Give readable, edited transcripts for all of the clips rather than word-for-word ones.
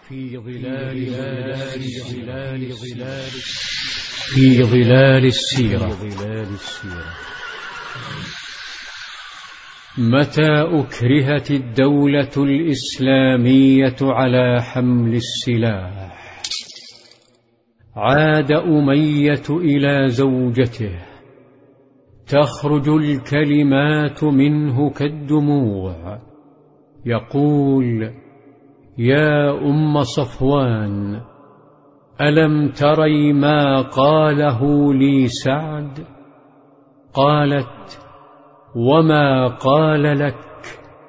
في ظلال السيرة. متى أكرهت الدولة الإسلامية على حمل السلاح عاد أمية إلى زوجته تخرج الكلمات منه كالدموع يقول: يا أم صفوان، ألم تري ما قاله لي سعد؟ قالت: وما قال لك؟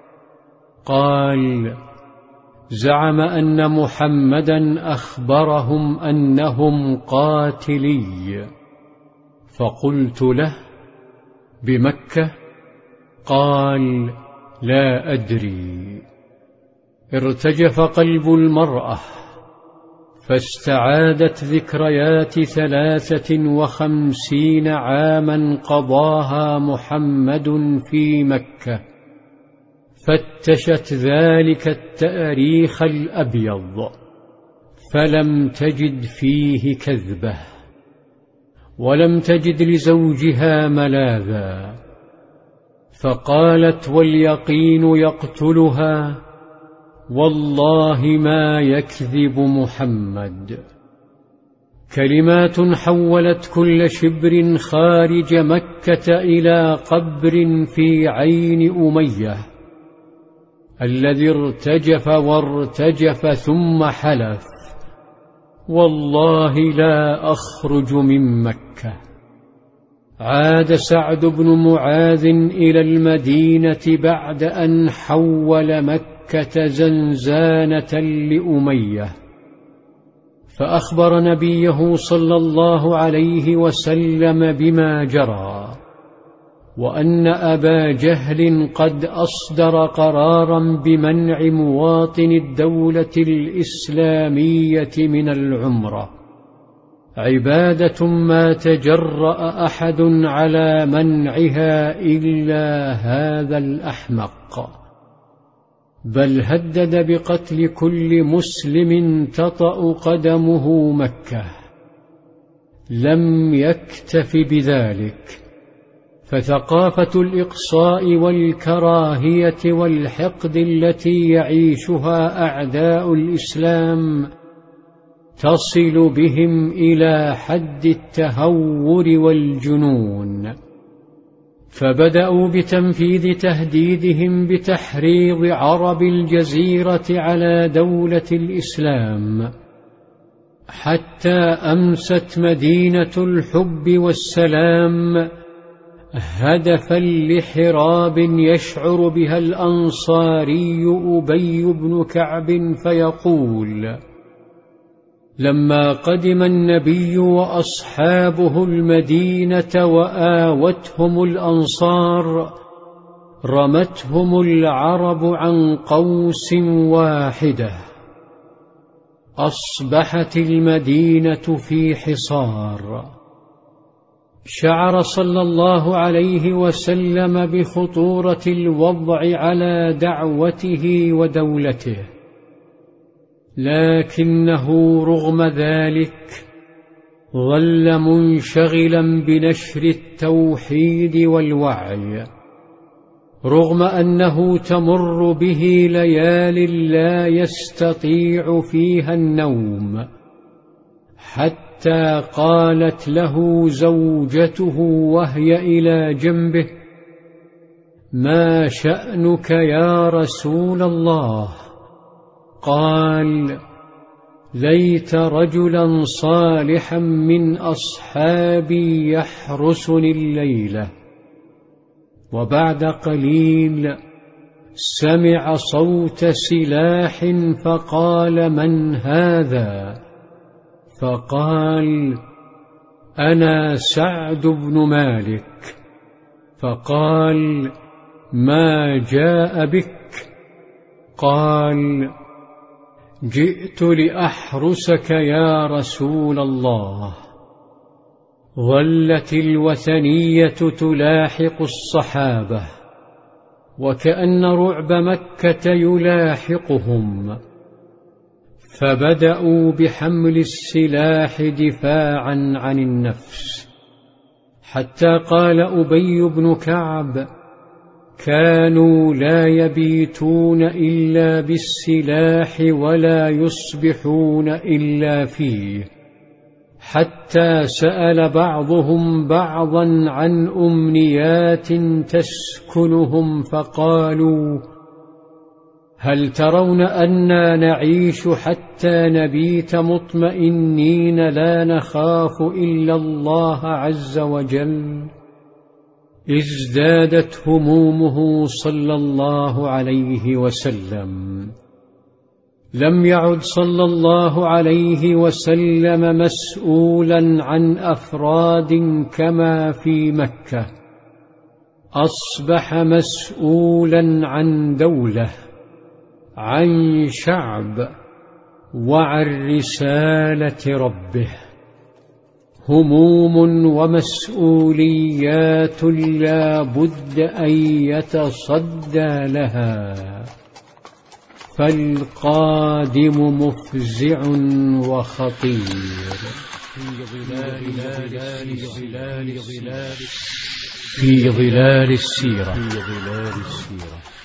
قال: زعم أن محمدا أخبرهم أنهم قاتلي. فقلت له: بمكة؟ قال: لا أدري. ارتجف قلب المرأة، فاستعادت ذكريات 53 عاما قضاها محمد في مكة، فتشت ذلك التاريخ الأبيض فلم تجد فيه كذبة، ولم تجد لزوجها ملاذا، فقالت واليقين يقتلها: والله ما يكذب محمد. كلمات حولت كل شبر خارج مكة إلى قبر في عين أمية الذي ارتجف وارتجف ثم حلف: والله لا أخرج من مكة. عاد سعد بن معاذ إلى المدينة بعد أن حول مكة زنزانة لأمية، فأخبر نبيه صلى الله عليه وسلم بما جرى، وأن أبا جهل قد أصدر قرارا بمنع مواطن الدولة الإسلامية من العمرة، عبادة ما تجرأ أحد على منعها إلا هذا الأحمق، بل هدد بقتل كل مسلم تطأ قدمه مكة. لم يكتف بذلك، فثقافة الإقصاء والكراهية والحقد التي يعيشها أعداء الإسلام تصل بهم إلى حد التهور والجنون، فبدأوا بتنفيذ تهديدهم بتحريض عرب الجزيرة على دولة الإسلام، حتى أمست مدينة الحب والسلام هدفا لحراب يشعر بها الأنصاري أبي بن كعب، فيقول: لما قدم النبي وأصحابه المدينة وآوتهم الأنصار رمتهم العرب عن قوس واحدة، أصبحت المدينة في حصار. شعر صلى الله عليه وسلم بخطورة الوضع على دعوته ودولته، لكنه رغم ذلك ظل منشغلا بنشر التوحيد والوعي، رغم أنه تمر به ليال لا يستطيع فيها النوم، حتى قالت له زوجته وهي إلى جنبه: ما شأنك يا رسول الله؟ قال: ليت رجلا صالحا من أصحابي يحرسني الليلة. وبعد قليل سمع صوت سلاح، فقال: من هذا؟ فقال: أنا سعد بن مالك. فقال: ما جاء بك؟ قال: جئت لأحرسك يا رسول الله. ظلت الوثنية تلاحق الصحابة، وكأن رعب مكة يلاحقهم، فبدأوا بحمل السلاح دفاعا عن النفس، حتى قال أبي بن كعب: كانوا لا يبيتون إلا بالسلاح ولا يصبحون إلا فيه، حتى سأل بعضهم بعضا عن أمنيات تسكنهم فقالوا: هل ترون أنا نعيش حتى نبيت مطمئنين لا نخاف إلا الله عز وجل؟ ازدادت همومه صلى الله عليه وسلم. لم يعد صلى الله عليه وسلم مسؤولا عن أفراد كما في مكة، أصبح مسؤولا عن دولة، عن شعب، وعن رسالة ربه. هموم ومسؤوليات لا بد أن يتصدى لها، فالقادم مفزع وخطير. في ظلال السيرة.